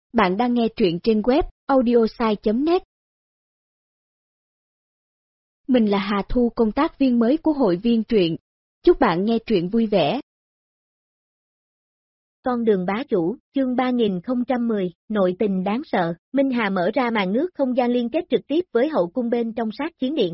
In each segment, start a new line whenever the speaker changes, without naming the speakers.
Bạn đang nghe truyện trên web audiosai.net. Mình là Hà Thu, công tác viên mới của hội viên truyện. Chúc bạn nghe truyện vui vẻ.
Con đường bá chủ, chương 3010, nội tình đáng sợ. Minh Hà mở ra màn nước không gian liên kết trực tiếp với hậu cung bên trong sát chiến điện.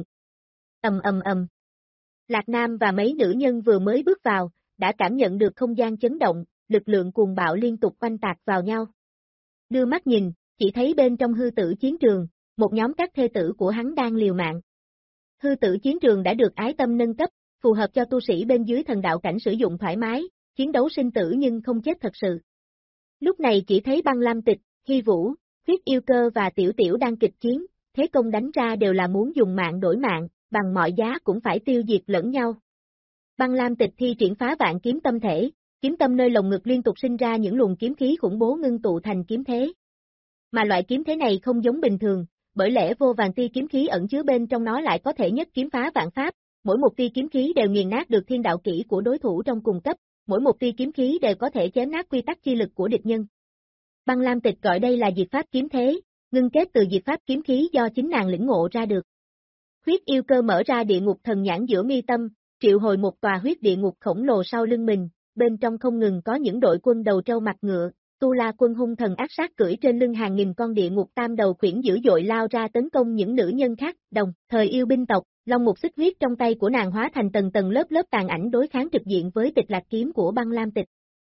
Ầm. Lạc Nam và mấy nữ nhân vừa mới bước vào, đã cảm nhận được không gian chấn động, lực lượng cuồng bạo liên tục oanh tạc vào nhau. Đưa mắt nhìn, chỉ thấy bên trong hư tử chiến trường, một nhóm các thê tử của hắn đang liều mạng. Hư tử chiến trường đã được ái tâm nâng cấp, phù hợp cho tu sĩ bên dưới thần đạo cảnh sử dụng thoải mái, chiến đấu sinh tử nhưng không chết thật sự. Lúc này chỉ thấy Băng Lam Tịch, Hy Vũ, Huyết Yêu Cơ và Tiểu Tiểu đang kịch chiến, thế công đánh ra đều là muốn dùng mạng đổi mạng, bằng mọi giá cũng phải tiêu diệt lẫn nhau. Băng Lam Tịch thi triển phá vạn kiếm tâm thể, kiếm tâm nơi lồng ngực liên tục sinh ra những luồng kiếm khí khủng bố ngưng tụ thành kiếm thế. Mà loại kiếm thế này không giống bình thường, bởi lẽ vô vàn tia kiếm khí ẩn chứa bên trong nó lại có thể nhất kiếm phá vạn pháp, mỗi một tia kiếm khí đều nghiền nát được thiên đạo kỹ của đối thủ trong cùng cấp, mỗi một tia kiếm khí đều có thể chém nát quy tắc chi lực của địch nhân. Băng Lam Tịch gọi đây là diệt pháp kiếm thế, ngưng kết từ diệt pháp kiếm khí do chính nàng lĩnh ngộ ra được. Huyết Yêu Cơ mở ra địa ngục thần nhãn giữa mi tâm, triệu hồi một tòa huyết địa ngục khổng lồ sau lưng mình, bên trong không ngừng có những đội quân đầu trâu mặt ngựa, Tu La quân hung thần ác sát cưỡi trên lưng hàng nghìn con địa ngục tam đầu khuyển dữ dội lao ra tấn công những nữ nhân khác, đồng thời yêu binh tộc, long mục xích huyết trong tay của nàng hóa thành tầng tầng lớp lớp tàn ảnh đối kháng trực diện với Tịch Lạc kiếm của Băng Lam Tịch.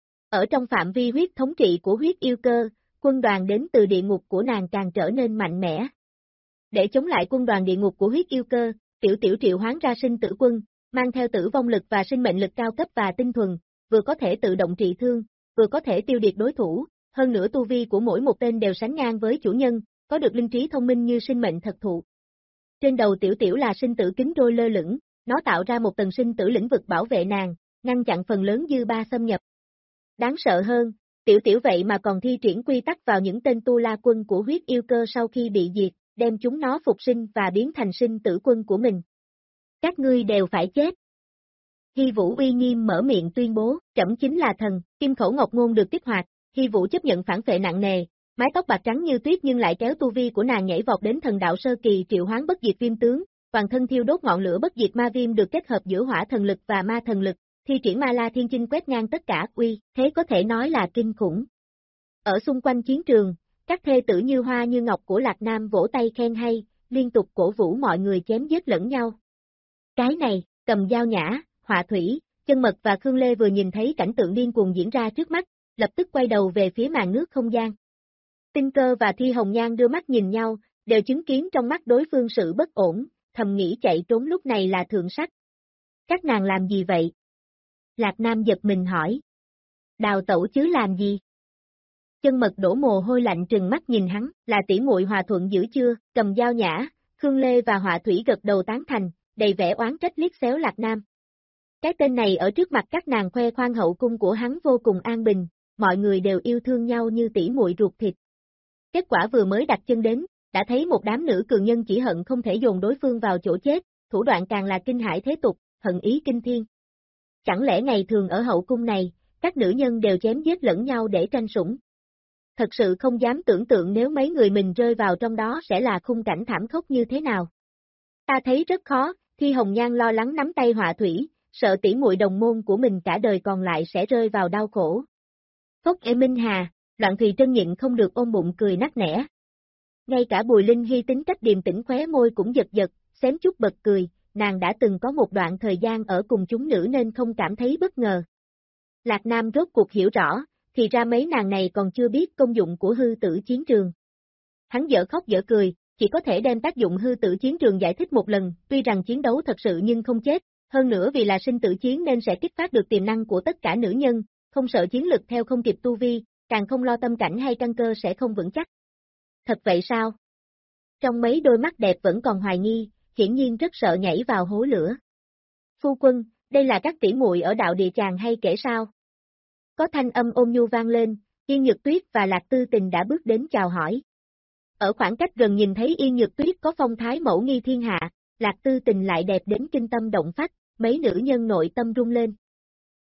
Ở trong phạm vi huyết thống trị của Huyết Yêu Cơ, quân đoàn đến từ địa ngục của nàng càng trở nên mạnh mẽ. Để chống lại quân đoàn địa ngục của Huyết Yêu Cơ, Tiểu Tiểu triệu hoán ra sinh tử quân, mang theo tử vong lực và sinh mệnh lực cao cấp và tinh thuần, vừa có thể tự động trị thương, vừa có thể tiêu diệt đối thủ, hơn nữa tu vi của mỗi một tên đều sánh ngang với chủ nhân, có được linh trí thông minh như sinh mệnh thật thụ. Trên đầu Tiểu Tiểu là sinh tử kính trôi lơ lửng, nó tạo ra một tầng sinh tử lĩnh vực bảo vệ nàng, ngăn chặn phần lớn dư ba xâm nhập. Đáng sợ hơn, Tiểu Tiểu vậy mà còn thi triển quy tắc vào những tên Tu La quân của Huyết Yêu Cơ sau khi bị diệt, đem chúng nó phục sinh và biến thành sinh tử quân của mình. Các ngươi đều phải chết. Hy Vũ uy nghiêm mở miệng tuyên bố, trẫm chính là thần, kim khẩu ngọc ngôn được kích hoạt, Hy Vũ chấp nhận phản phệ nặng nề, mái tóc bạc trắng như tuyết nhưng lại kéo tu vi của nàng nhảy vọt đến thần đạo sơ kỳ triệu hoán bất diệt viêm tướng, toàn thân thiêu đốt ngọn lửa bất diệt ma viêm được kết hợp giữa hỏa thần lực và ma thần lực, thi triển ma la thiên chinh quét ngang tất cả, uy, thế có thể nói là kinh khủng. Ở xung quanh chiến trường, các thê tử như hoa như ngọc của Lạc Nam vỗ tay khen hay, liên tục cổ vũ mọi người chém giết lẫn nhau. Cái này, Cầm Dao Nhã, Họa Thủy, Chân Mật và Khương Lê vừa nhìn thấy cảnh tượng điên cuồng diễn ra trước mắt, lập tức quay đầu về phía màn nước không gian. Tinh Cơ và Thi Hồng Nhan đưa mắt nhìn nhau, đều chứng kiến trong mắt đối phương sự bất ổn, thầm nghĩ chạy trốn lúc này là thượng sách. Các nàng làm gì vậy? Lạc Nam giật mình hỏi. Đào tẩu chứ làm gì? Chân Mật đổ mồ hôi lạnh trừng mắt nhìn hắn, là tỷ muội hòa thuận dữ chưa? Cầm Dao Nhã, Khương Lê và Họa Thủy gật đầu tán thành, đầy vẻ oán trách liếc xéo Lạc Nam. Cái tên này ở trước mặt các nàng khoe khoang hậu cung của hắn vô cùng an bình, mọi người đều yêu thương nhau như tỷ muội ruột thịt. Kết quả vừa mới đặt chân đến, đã thấy một đám nữ cường nhân chỉ hận không thể dồn đối phương vào chỗ chết, thủ đoạn càng là kinh hải thế tục, hận ý kinh thiên. Chẳng lẽ ngày thường ở hậu cung này, các nữ nhân đều chém giết lẫn nhau để tranh sủng? Thật sự không dám tưởng tượng nếu mấy người mình rơi vào trong đó sẽ là khung cảnh thảm khốc như thế nào. Ta thấy rất khó, Thi Hồng Nhan lo lắng nắm tay Họa Thủy, sợ tỷ muội đồng môn của mình cả đời còn lại sẽ rơi vào đau khổ. Phốc Minh Hà, Loạn Thùy Trân nhịn không được ôm bụng cười nắc nẻ. Ngay cả Bùi Linh Hy tính cách điềm tĩnh khóe môi cũng giật giật, xém chút bật cười, nàng đã từng có một đoạn thời gian ở cùng chúng nữ nên không cảm thấy bất ngờ. Lạc Nam rốt cuộc hiểu rõ, thì ra mấy nàng này còn chưa biết công dụng của hư tử chiến trường. Hắn dở khóc dở cười, chỉ có thể đem tác dụng hư tử chiến trường giải thích một lần, tuy rằng chiến đấu thật sự nhưng không chết, hơn nữa vì là sinh tử chiến nên sẽ kích phát được tiềm năng của tất cả nữ nhân, không sợ chiến lực theo không kịp tu vi, càng không lo tâm cảnh hay căn cơ sẽ không vững chắc. Thật vậy sao? Trong mấy đôi mắt đẹp vẫn còn hoài nghi, hiển nhiên rất sợ nhảy vào hố lửa. Phu quân, đây là các tỷ muội ở đạo địa chàng hay kể sao? Có thanh âm ôn nhu vang lên, Yên Nhược Tuyết và Lạc Tư Tình đã bước đến chào hỏi. Ở khoảng cách gần nhìn thấy Yên Nhược Tuyết có phong thái mẫu nghi thiên hạ, Lạc Tư Tình lại đẹp đến kinh tâm động phách, mấy nữ nhân nội tâm rung lên.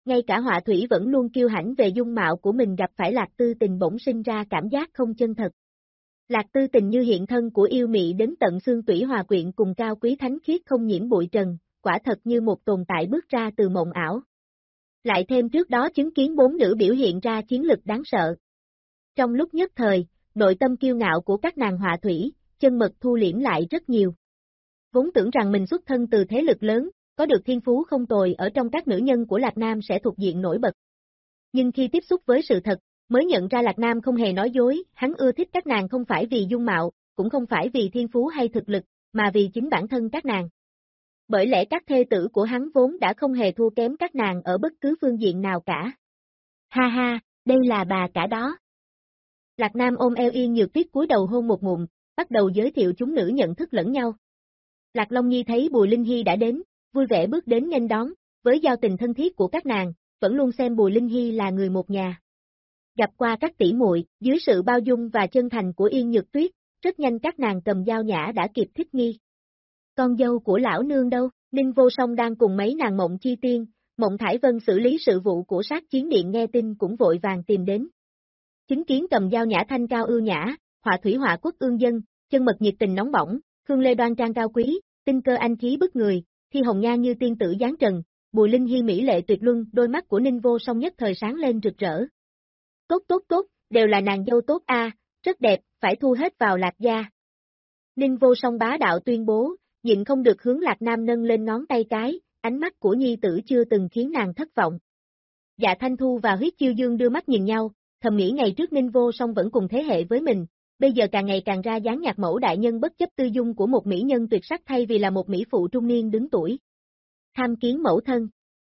Ngay cả họa thủy vẫn luôn kiêu hãnh về dung mạo của mình gặp phải Lạc Tư Tình bỗng sinh ra cảm giác không chân thật. Lạc Tư Tình như hiện thân của yêu mị đến tận xương tủy hòa quyện cùng cao quý thánh khiết không nhiễm bụi trần, quả thật như một tồn tại bước ra từ mộng ảo. Lại thêm trước đó chứng kiến 4 nữ biểu hiện ra chiến lực đáng sợ. Trong lúc nhất thời, nội tâm kiêu ngạo của các nàng họa thủy, chân mật thu liễm lại rất nhiều. Vốn tưởng rằng mình xuất thân từ thế lực lớn, có được thiên phú không tồi ở trong các nữ nhân của Lạc Nam sẽ thuộc diện nổi bật. Nhưng khi tiếp xúc với sự thật, mới nhận ra Lạc Nam không hề nói dối, hắn ưa thích các nàng không phải vì dung mạo, cũng không phải vì thiên phú hay thực lực, mà vì chính bản thân các nàng. Bởi lẽ các thê tử của hắn vốn đã không hề thua kém các nàng ở bất cứ phương diện nào cả. Ha ha, đây là bà cả đó. Lạc Nam ôm eo Yên Nhược Tuyết cúi đầu hôn một ngụm, bắt đầu giới thiệu chúng nữ nhận thức lẫn nhau. Lạc Long Nhi thấy Bùi Linh Hy đã đến, vui vẻ bước đến nghênh đón, với giao tình thân thiết của các nàng, vẫn luôn xem Bùi Linh Hy là người một nhà. Gặp qua các tỷ muội, dưới sự bao dung và chân thành của Yên Nhược Tuyết, rất nhanh các nàng cầm dao nhã đã kịp thích nghi. Con dâu của lão nương đâu? Ninh Vô Song đang cùng mấy nàng Mộng Chi Tiên, Mộng Thải Vân xử lý sự vụ của sát chiến điện nghe tin cũng vội vàng tìm đến. Chính kiến cầm dao nhã thanh cao ưu nhã, họa thủy họa quốc ương dân, chân mật nhiệt tình nóng bỏng, Khương Lê đoan trang cao quý, tinh cơ anh khí bức người, Thi Hồng Nhan như tiên tử giáng trần, Bùi Linh Hy mỹ lệ tuyệt luân, đôi mắt của Ninh Vô Song nhất thời sáng lên rực rỡ. Tốt tốt tốt, đều là nàng dâu tốt a, rất đẹp, phải thu hết vào Lạc gia. Ninh Vô Song bá đạo tuyên bố, nhịn không được hướng Lạc Nam nâng lên ngón tay cái, ánh mắt của nhi tử chưa từng khiến nàng thất vọng. Dạ Thanh Thu và Huyết Chiêu Dương đưa mắt nhìn nhau, thầm nghĩ ngày trước Ninh Vô Song vẫn cùng thế hệ với mình, bây giờ càng ngày càng ra dáng nhạc mẫu đại nhân bất chấp tư dung của một mỹ nhân tuyệt sắc thay vì là một mỹ phụ trung niên đứng tuổi. Tham kiến mẫu thân.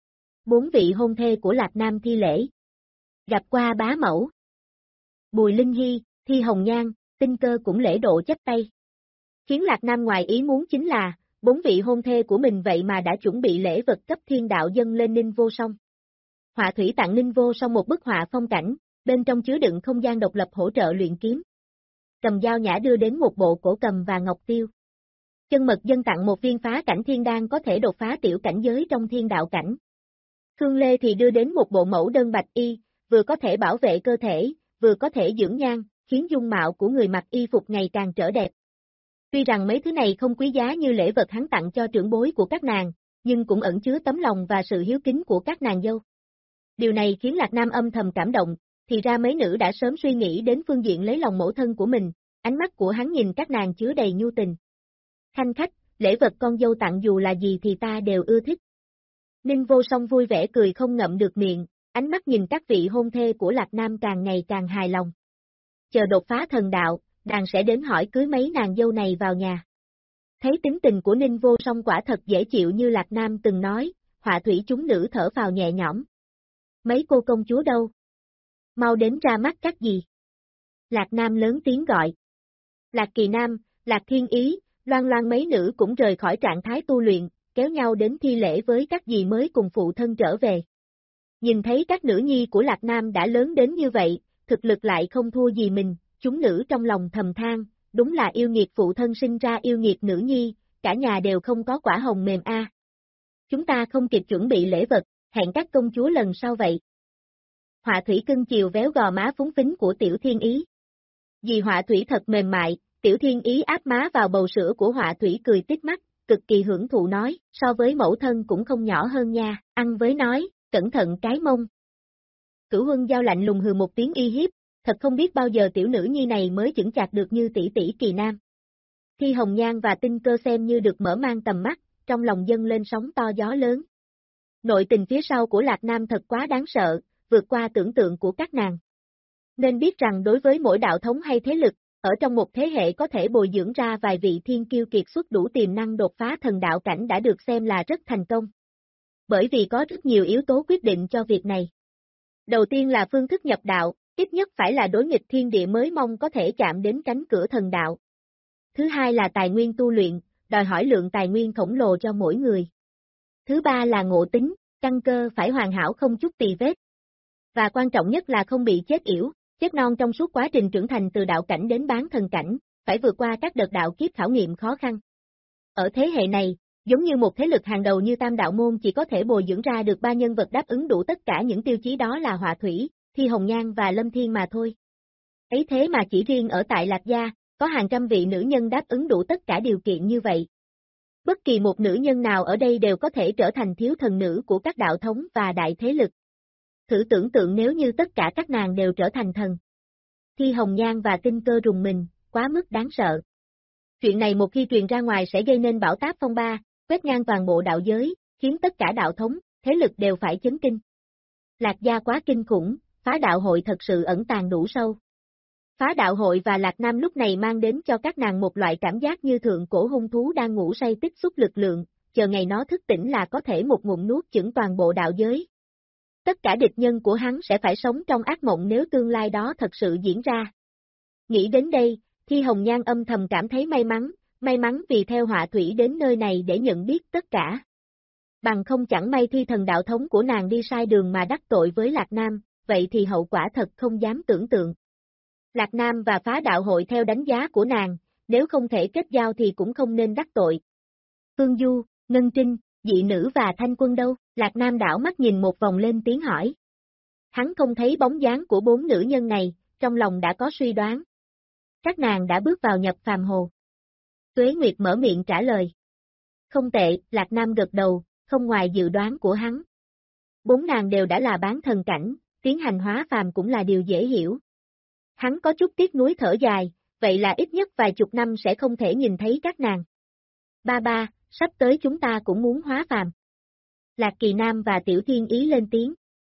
4 vị hôn thê của Lạc Nam thi lễ. Gặp qua bá mẫu. Bùi Linh Hy, Thi Hồng Nhan, Tinh Cơ cũng lễ độ chắp tay. Khiến Lạc Nam ngoài ý muốn chính là, 4 vị hôn thê của mình vậy mà đã chuẩn bị lễ vật cấp thiên đạo dâng lên Ninh Vô Song. Họa thủy tặng Ninh Vô Song một bức họa phong cảnh, bên trong chứa đựng không gian độc lập hỗ trợ luyện kiếm. Cầm dao nhã đưa đến một bộ cổ cầm và ngọc tiêu. Chân mật dân tặng một viên phá cảnh thiên đan có thể đột phá tiểu cảnh giới trong thiên đạo cảnh. Khương Lê thì đưa đến một bộ mẫu đơn bạch y, vừa có thể bảo vệ cơ thể, vừa có thể dưỡng nhan, khiến dung mạo của người mặc y phục ngày càng trở đẹp. Tuy rằng mấy thứ này không quý giá như lễ vật hắn tặng cho trưởng bối của các nàng, nhưng cũng ẩn chứa tấm lòng và sự hiếu kính của các nàng dâu. Điều này khiến Lạc Nam âm thầm cảm động, thì ra mấy nữ đã sớm suy nghĩ đến phương diện lấy lòng mẫu thân của mình, ánh mắt của hắn nhìn các nàng chứa đầy nhu tình. Khanh khách, lễ vật con dâu tặng dù là gì thì ta đều ưa thích. Ninh Vô Song vui vẻ cười không ngậm được miệng, ánh mắt nhìn các vị hôn thê của Lạc Nam càng ngày càng hài lòng. Chờ đột phá thần đạo, đàn sẽ đến hỏi cưới mấy nàng dâu này vào nhà. Thấy tính tình của Ninh Vô Song quả thật dễ chịu như Lạc Nam từng nói, họa thủy chúng nữ thở phào nhẹ nhõm. Mấy cô công chúa đâu? Mau đến ra mắt các gì? Lạc Nam lớn tiếng gọi. Lạc Kỳ Nam, Lạc Thiên Ý, Loan Loan mấy nữ cũng rời khỏi trạng thái tu luyện, kéo nhau đến thi lễ với các dì mới cùng phụ thân trở về. Nhìn thấy các nữ nhi của Lạc Nam đã lớn đến như vậy, thực lực lại không thua gì mình, chúng nữ trong lòng thầm than, đúng là yêu nghiệt phụ thân sinh ra yêu nghiệt nữ nhi, cả nhà đều không có quả hồng mềm a. Chúng ta không kịp chuẩn bị lễ vật, hẹn các công chúa lần sau vậy. Họa thủy cưng chiều véo gò má phúng phính của Tiểu Thiên Ý. Dì họa thủy thật mềm mại, Tiểu Thiên Ý áp má vào bầu sữa của họa thủy cười tít mắt, cực kỳ hưởng thụ nói, so với mẫu thân cũng không nhỏ hơn nha, ăn với nói, cẩn thận cái mông. Cửu Huân Giao lạnh lùng hừ một tiếng y hiếp, thật không biết bao giờ tiểu nữ nhi này mới chững chạc được như tỷ tỷ Kỳ Nam. Thi Hồng Nhan và Tinh Cơ xem như được mở mang tầm mắt, trong lòng dâng lên sóng to gió lớn. Nội tình phía sau của Lạc Nam thật quá đáng sợ, vượt qua tưởng tượng của các nàng. Nên biết rằng đối với mỗi đạo thống hay thế lực, ở trong một thế hệ có thể bồi dưỡng ra vài vị thiên kiêu kiệt xuất đủ tiềm năng đột phá thần đạo cảnh đã được xem là rất thành công. Bởi vì có rất nhiều yếu tố quyết định cho việc này. Đầu tiên là phương thức nhập đạo, ít nhất phải là đối nghịch thiên địa mới mong có thể chạm đến cánh cửa thần đạo. Thứ hai là tài nguyên tu luyện, đòi hỏi lượng tài nguyên khổng lồ cho mỗi người. Thứ ba là ngộ tính, căn cơ phải hoàn hảo không chút tì vết. Và quan trọng nhất là không bị chết yểu, chết non trong suốt quá trình trưởng thành từ đạo cảnh đến bán thần cảnh, phải vượt qua các đợt đạo kiếp khảo nghiệm khó khăn. Ở thế hệ này, Giống như một thế lực hàng đầu như Tam Đạo Môn chỉ có thể bồi dưỡng ra được 3 nhân vật đáp ứng đủ tất cả những tiêu chí đó là Họa Thủy, Thi Hồng Nhan và Lâm Thiên mà thôi. Ấy thế mà chỉ riêng ở tại Lạc Gia, có hàng trăm vị nữ nhân đáp ứng đủ tất cả điều kiện như vậy. Bất kỳ một nữ nhân nào ở đây đều có thể trở thành thiếu thần nữ của các đạo thống và đại thế lực. Thử tưởng tượng nếu như tất cả các nàng đều trở thành thần. Thi Hồng Nhan và Tinh Cơ rùng mình, quá mức đáng sợ. Chuyện này một khi truyền ra ngoài sẽ gây nên bão táp phong ba, quét ngang toàn bộ đạo giới, khiến tất cả đạo thống, thế lực đều phải chấn kinh. Lạc Gia quá kinh khủng, phá đạo hội thật sự ẩn tàng đủ sâu. Phá đạo hội và Lạc Nam lúc này mang đến cho các nàng một loại cảm giác như thượng cổ hung thú đang ngủ say tích xúc lực lượng, chờ ngày nó thức tỉnh là có thể một ngụm nuốt chửng toàn bộ đạo giới. Tất cả địch nhân của hắn sẽ phải sống trong ác mộng nếu tương lai đó thật sự diễn ra. Nghĩ đến đây, Thi Hồng Nhan âm thầm cảm thấy may mắn vì theo Họa Thủy đến nơi này để nhận biết tất cả. Bằng không chẳng may Thi thần đạo thống của nàng đi sai đường mà đắc tội với Lạc Nam, vậy thì hậu quả thật không dám tưởng tượng. Lạc Nam và phá đạo hội theo đánh giá của nàng, nếu không thể kết giao thì cũng không nên đắc tội. Phương Du, Ngân Trinh, Dị Nữ và Thanh Quân đâu? Lạc Nam đảo mắt nhìn một vòng lên tiếng hỏi. Hắn không thấy bóng dáng của 4 nữ nhân này, trong lòng đã có suy đoán. Các nàng đã bước vào nhập phàm hồ. Tuế Nguyệt mở miệng trả lời. Không tệ, Lạc Nam gật đầu, không ngoài dự đoán của hắn. 4 nàng đều đã là bán thần cảnh, tiến hành hóa phàm cũng là điều dễ hiểu. Hắn có chút tiếc nuối thở dài, vậy là ít nhất vài chục năm sẽ không thể nhìn thấy các nàng. Ba, sắp tới chúng ta cũng muốn hóa phàm. Lạc Kỳ Nam và Tiểu Thiên Ý lên tiếng.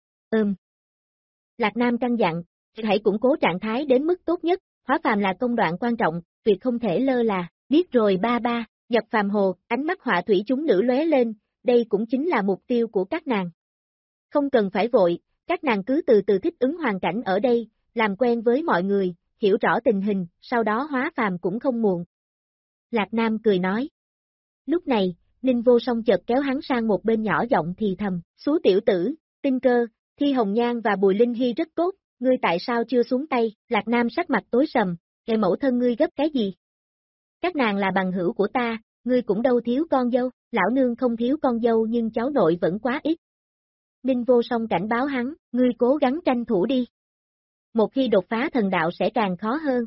Lạc Nam căn dặn, hãy củng cố trạng thái đến mức tốt nhất, hóa phàm là công đoạn quan trọng, tuyệt không thể lơ là, biết rồi ba, nhập phàm hồ, ánh mắt Họa Thủy chúng nữ lóe lên, đây cũng chính là mục tiêu của các nàng. Không cần phải vội, các nàng cứ từ từ thích ứng hoàn cảnh ở đây, làm quen với mọi người, hiểu rõ tình hình, sau đó hóa phàm cũng không muộn. Lạc Nam cười nói. Lúc này, Ninh Vô Song chợt kéo hắn sang một bên nhỏ giọng thì thầm, Xú tiểu tử, Tinh Cơ, Thi Hồng Nhan và Bùi Linh Hy rất tốt, ngươi tại sao chưa xuống tay? Lạc Nam sắc mặt tối sầm, kẻ mẫu thân ngươi gấp cái gì? Các nàng là bằng hữu của ta, ngươi cũng đâu thiếu con dâu, lão nương không thiếu con dâu nhưng cháu nội vẫn quá ít. Ninh Vô Song cảnh báo hắn, ngươi cố gắng tranh thủ đi. Một khi đột phá thần đạo sẽ càng khó hơn.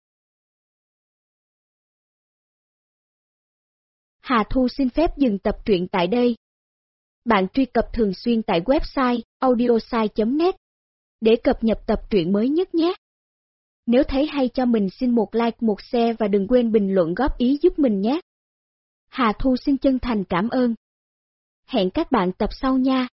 Hà Thu xin phép dừng tập truyện tại đây. Bạn truy cập thường xuyên tại website audiosai.net để cập nhật tập truyện mới nhất nhé. Nếu thấy hay cho mình xin một like, một share và đừng quên bình luận góp ý giúp mình nhé. Hà Thu xin chân thành cảm ơn. Hẹn các bạn tập sau nha.